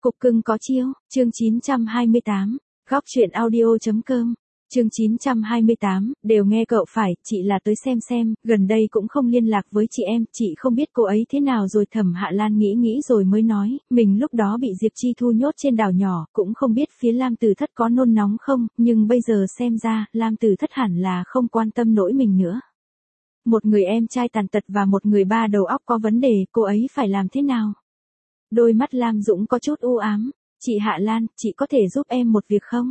Cục cưng có chiêu, chương 928, góc chuyện audio.com, chương 928, đều nghe cậu phải, chị là tới xem, gần đây cũng không liên lạc với chị em, chị không biết cô ấy thế nào rồi. Thẩm Hạ Lan nghĩ rồi mới nói, mình lúc đó bị Diệp Chi Thu nhốt trên đảo nhỏ, cũng không biết phía Lam Tử Thất có nôn nóng không, nhưng bây giờ xem ra, Lam Tử Thất hẳn là không quan tâm nỗi mình nữa. Một người em trai tàn tật và một người ba đầu óc có vấn đề, cô ấy phải làm thế nào? Đôi mắt Lam Dũng có chút u ám. Chị Hạ Lan, chị có thể giúp em một việc không?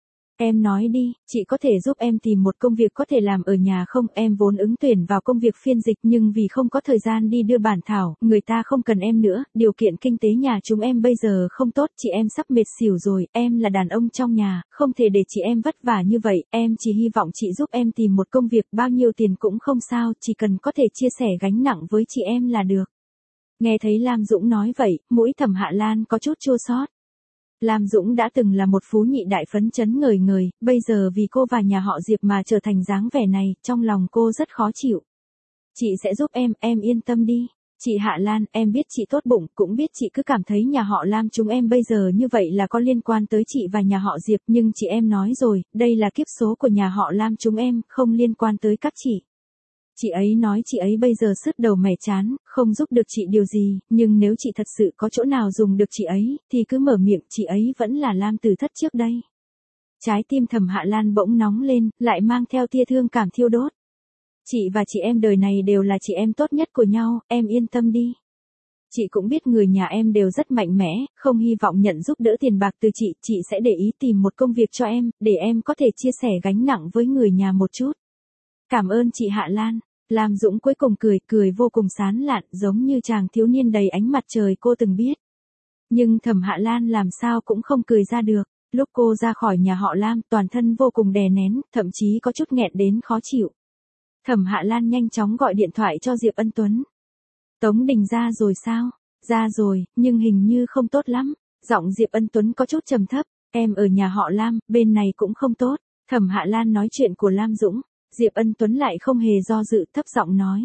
Em nói đi, chị có thể giúp em tìm một công việc có thể làm ở nhà không? Em vốn ứng tuyển vào công việc phiên dịch nhưng vì không có thời gian đi đưa bản thảo, người ta không cần em nữa, điều kiện kinh tế nhà chúng em bây giờ không tốt, chị em sắp mệt xỉu rồi, em là đàn ông trong nhà, không thể để chị em vất vả như vậy, em chỉ hy vọng chị giúp em tìm một công việc, bao nhiêu tiền cũng không sao, chỉ cần có thể chia sẻ gánh nặng với chị em là được. Nghe thấy Lam Dũng nói vậy, mũi Thẩm Hạ Lan có chút chua xót. Lam Dũng đã từng là một phú nhị đại phấn chấn ngời ngời, bây giờ vì cô và nhà họ Diệp mà trở thành dáng vẻ này, trong lòng cô rất khó chịu. Chị sẽ giúp em yên tâm đi. Chị Hạ Lan, em biết chị tốt bụng, cũng biết chị cứ cảm thấy nhà họ Lam chúng em bây giờ như vậy là có liên quan tới chị và nhà họ Diệp, nhưng chị em nói rồi, đây là kiếp số của nhà họ Lam chúng em, không liên quan tới các chị. Chị ấy nói chị ấy bây giờ sứt đầu mẻ chán, không giúp được chị điều gì, nhưng nếu chị thật sự có chỗ nào dùng được chị ấy, thì cứ mở miệng, chị ấy vẫn là Lam Tử Thất trước đây. Trái tim Thẩm Hạ Lan bỗng nóng lên, lại mang theo tia thương cảm thiêu đốt. Chị và chị em đời này đều là chị em tốt nhất của nhau, em yên tâm đi. Chị cũng biết người nhà em đều rất mạnh mẽ, không hy vọng nhận giúp đỡ tiền bạc từ chị sẽ để ý tìm một công việc cho em, để em có thể chia sẻ gánh nặng với người nhà một chút. Cảm ơn chị Hạ Lan. Lam Dũng cuối cùng cười vô cùng sán lạn, giống như chàng thiếu niên đầy ánh mặt trời cô từng biết. Nhưng Thẩm Hạ Lan làm sao cũng không cười ra được. Lúc cô ra khỏi nhà họ Lam, toàn thân vô cùng đè nén, thậm chí có chút nghẹn đến khó chịu. Thẩm Hạ Lan nhanh chóng gọi điện thoại cho Diệp Ân Tuấn. Tống Đình ra rồi sao? Ra rồi, nhưng hình như không tốt lắm. Giọng Diệp Ân Tuấn có chút trầm thấp. Em ở nhà họ Lam, bên này cũng không tốt. Thẩm Hạ Lan nói chuyện của Lam Dũng. Diệp Ân Tuấn lại không hề do dự, thấp giọng nói.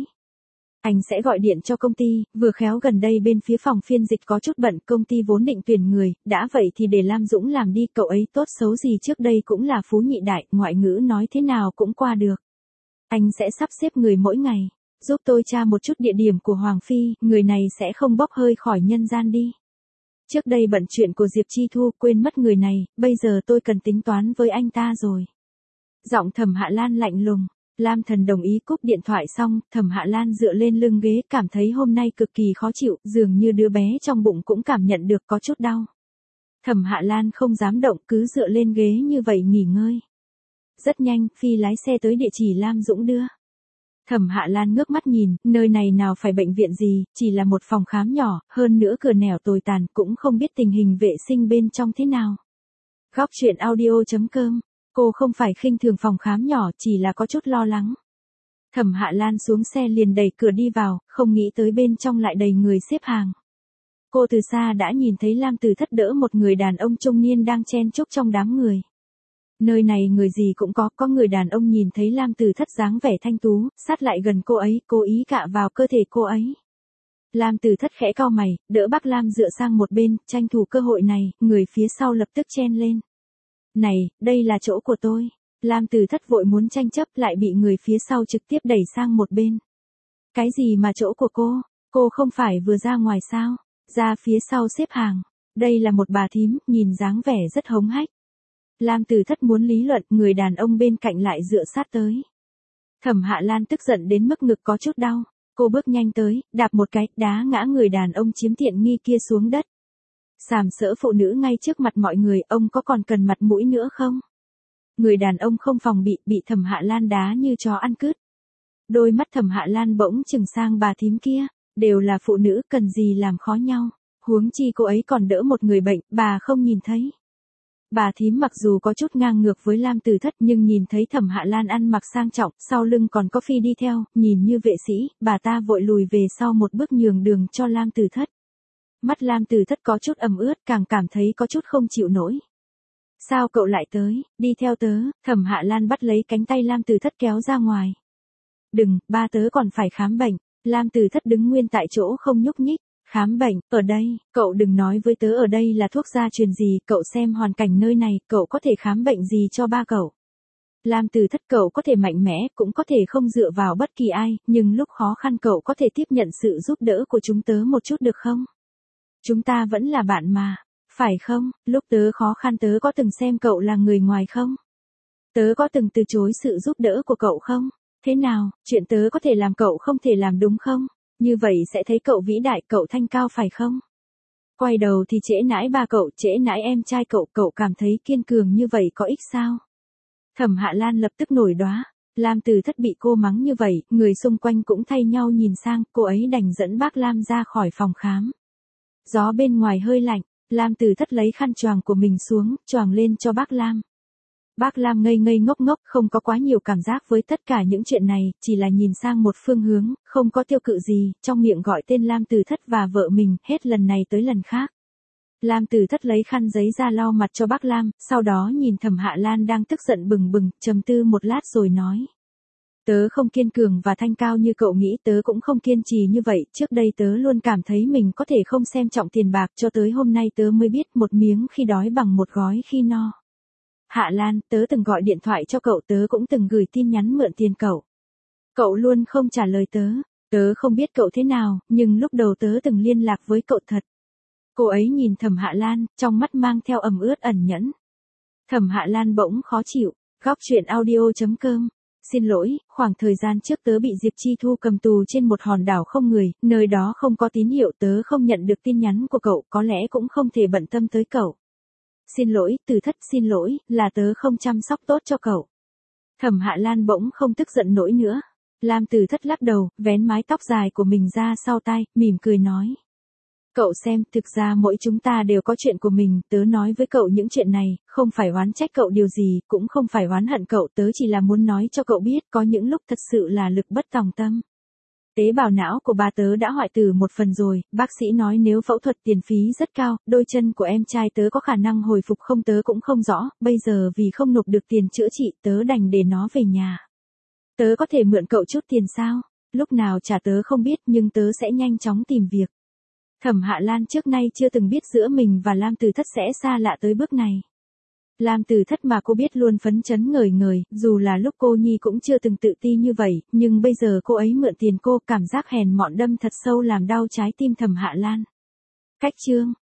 Anh sẽ gọi điện cho công ty, vừa khéo gần đây bên phía phòng phiên dịch có chút bận, công ty vốn định tuyển người, đã vậy thì để Lam Dũng làm đi, cậu ấy tốt xấu gì trước đây cũng là phú nhị đại, ngoại ngữ nói thế nào cũng qua được. Anh sẽ sắp xếp người mỗi ngày, giúp tôi tra một chút địa điểm của Hoàng Phi, người này sẽ không bốc hơi khỏi nhân gian đi. Trước đây bận chuyện của Diệp Chi Thu, quên mất người này, bây giờ tôi cần tính toán với anh ta rồi. Giọng Thẩm Hạ Lan lạnh lùng. Lam Thần đồng ý cúp điện thoại xong, Thẩm Hạ Lan dựa lên lưng ghế, cảm thấy hôm nay cực kỳ khó chịu, dường như đứa bé trong bụng cũng cảm nhận được có chút đau. Thẩm Hạ Lan không dám động, cứ dựa lên ghế như vậy nghỉ ngơi. Rất nhanh, Phi lái xe tới địa chỉ Lam Dũng đưa. Thẩm Hạ Lan ngước mắt nhìn, nơi này nào phải bệnh viện gì, chỉ là một phòng khám nhỏ, hơn nữa cửa nẻo tồi tàn, cũng không biết tình hình vệ sinh bên trong thế nào. Góc chuyện audio.com. Cô không phải khinh thường phòng khám nhỏ, chỉ là có chút lo lắng. Thẩm Hạ Lan xuống xe liền đẩy cửa đi vào, không nghĩ tới bên trong lại đầy người xếp hàng. Cô từ xa đã nhìn thấy Lam Tử Thất đỡ một người đàn ông trung niên đang chen chúc trong đám người. Nơi này người gì cũng có người đàn ông nhìn thấy Lam Tử Thất dáng vẻ thanh tú, sát lại gần cô ấy, cố ý cạ vào cơ thể cô ấy. Lam Tử Thất khẽ cau mày, đỡ bác Lam dựa sang một bên, tranh thủ cơ hội này, người phía sau lập tức chen lên. Này, đây là chỗ của tôi. Lam Tử Thất vội muốn tranh chấp lại bị người phía sau trực tiếp đẩy sang một bên. Cái gì mà chỗ của cô không phải vừa ra ngoài sao? Ra phía sau xếp hàng. Đây là một bà thím, nhìn dáng vẻ rất hống hách. Lam Tử Thất muốn lý luận, người đàn ông bên cạnh lại dựa sát tới. Thẩm Hạ Lan tức giận đến mức ngực có chút đau. Cô bước nhanh tới, đạp một cái, đá ngã người đàn ông chiếm tiện nghi kia xuống đất. Sàm sỡ phụ nữ ngay trước mặt mọi người, ông có còn cần mặt mũi nữa không? Người đàn ông không phòng bị Thẩm Hạ Lan đá như chó ăn cứt. Đôi mắt Thẩm Hạ Lan bỗng chừng sang bà thím kia, đều là phụ nữ, cần gì làm khó nhau, huống chi cô ấy còn đỡ một người bệnh, bà không nhìn thấy. Bà thím mặc dù có chút ngang ngược với Lam Tử Thất nhưng nhìn thấy Thẩm Hạ Lan ăn mặc sang trọng, sau lưng còn có Phi đi theo, nhìn như vệ sĩ, bà ta vội lùi về sau một bước nhường đường cho Lam Tử Thất. Mắt Lam Tử Thất có chút ẩm ướt, càng cảm thấy có chút không chịu nổi. Sao cậu lại tới, đi theo tớ, Thẩm Hạ Lan bắt lấy cánh tay Lam Tử Thất kéo ra ngoài. Đừng, ba tớ còn phải khám bệnh. Lam Tử Thất đứng nguyên tại chỗ không nhúc nhích, Khám bệnh, ở đây, cậu đừng nói với tớ ở đây là thuốc gia truyền gì, cậu xem hoàn cảnh nơi này, cậu có thể khám bệnh gì cho ba cậu. Lam Từ Thất, cậu có thể mạnh mẽ, cũng có thể không dựa vào bất kỳ ai, nhưng lúc khó khăn cậu có thể tiếp nhận sự giúp đỡ của chúng tớ một chút được không? Chúng ta vẫn là bạn mà, phải không? Lúc tớ khó khăn tớ có từng xem cậu là người ngoài không? Tớ có từng từ chối sự giúp đỡ của cậu không? Thế nào, chuyện tớ có thể làm cậu không thể làm đúng không? Như vậy sẽ thấy cậu vĩ đại, cậu thanh cao phải không? Quay đầu thì trễ nãi ba cậu, trễ nãi em trai cậu, cậu cảm thấy kiên cường như vậy có ích sao? Thẩm Hạ Lan lập tức nổi đoá. Lam Từ Thất bị cô mắng như vậy, người xung quanh cũng thay nhau nhìn sang, cô ấy đành dẫn bác Lam ra khỏi phòng khám. Gió bên ngoài hơi lạnh, Lam Từ Thất lấy khăn choàng của mình xuống, choàng lên cho bác Lam. Bác Lam ngây ngây ngốc ngốc, không có quá nhiều cảm giác với tất cả những chuyện này, chỉ là nhìn sang một phương hướng, không có tiêu cự gì, trong miệng gọi tên Lam Từ Thất và vợ mình, hết lần này tới lần khác. Lam Từ Thất lấy khăn giấy ra lau mặt cho bác Lam, sau đó nhìn Thẩm Hạ Lan đang tức giận bừng bừng, trầm tư một lát rồi nói. Tớ không kiên cường và thanh cao như cậu nghĩ, tớ cũng không kiên trì như vậy, trước đây tớ luôn cảm thấy mình có thể không xem trọng tiền bạc, cho tới hôm nay tớ mới biết một miếng khi đói bằng một gói khi no. Hạ Lan, tớ từng gọi điện thoại cho cậu, tớ cũng từng gửi tin nhắn mượn tiền cậu. Cậu luôn không trả lời tớ, tớ không biết cậu thế nào, nhưng lúc đầu tớ từng liên lạc với cậu thật. Cô ấy nhìn Thẩm Hạ Lan, trong mắt mang theo ẩm ướt ẩn nhẫn. Thẩm Hạ Lan bỗng khó chịu, góc truyện audio.com. Xin lỗi, khoảng thời gian trước tớ bị Diệp Chi Thu cầm tù trên một hòn đảo không người, nơi đó không có tín hiệu, tớ không nhận được tin nhắn của cậu, có lẽ cũng không thể bận tâm tới cậu. Xin lỗi, Từ Thất, xin lỗi, là tớ không chăm sóc tốt cho cậu. Thẩm Hạ Lan bỗng không tức giận nổi nữa. Lam Từ Thất lắc đầu, vén mái tóc dài của mình ra sau tai, mỉm cười nói. Cậu xem, thực ra mỗi chúng ta đều có chuyện của mình, tớ nói với cậu những chuyện này, không phải oán trách cậu điều gì, cũng không phải oán hận cậu, tớ chỉ là muốn nói cho cậu biết, có những lúc thật sự là lực bất tòng tâm. Tế bào não của bà tớ đã hoại tử một phần rồi, bác sĩ nói nếu phẫu thuật tiền phí rất cao, đôi chân của em trai tớ có khả năng hồi phục không tớ cũng không rõ, bây giờ vì không nộp được tiền chữa trị tớ đành để nó về nhà. Tớ có thể mượn cậu chút tiền sao? Lúc nào trả tớ không biết nhưng tớ sẽ nhanh chóng tìm việc. Thẩm Hạ Lan trước nay chưa từng biết giữa mình và Lam Từ Thất sẽ xa lạ tới bước này. Lam Từ Thất mà cô biết luôn phấn chấn ngời ngời, dù là lúc cô nhi cũng chưa từng tự ti như vậy, nhưng bây giờ cô ấy mượn tiền cô, cảm giác hèn mọn đâm thật sâu làm đau trái tim Thẩm Hạ Lan. Cách chương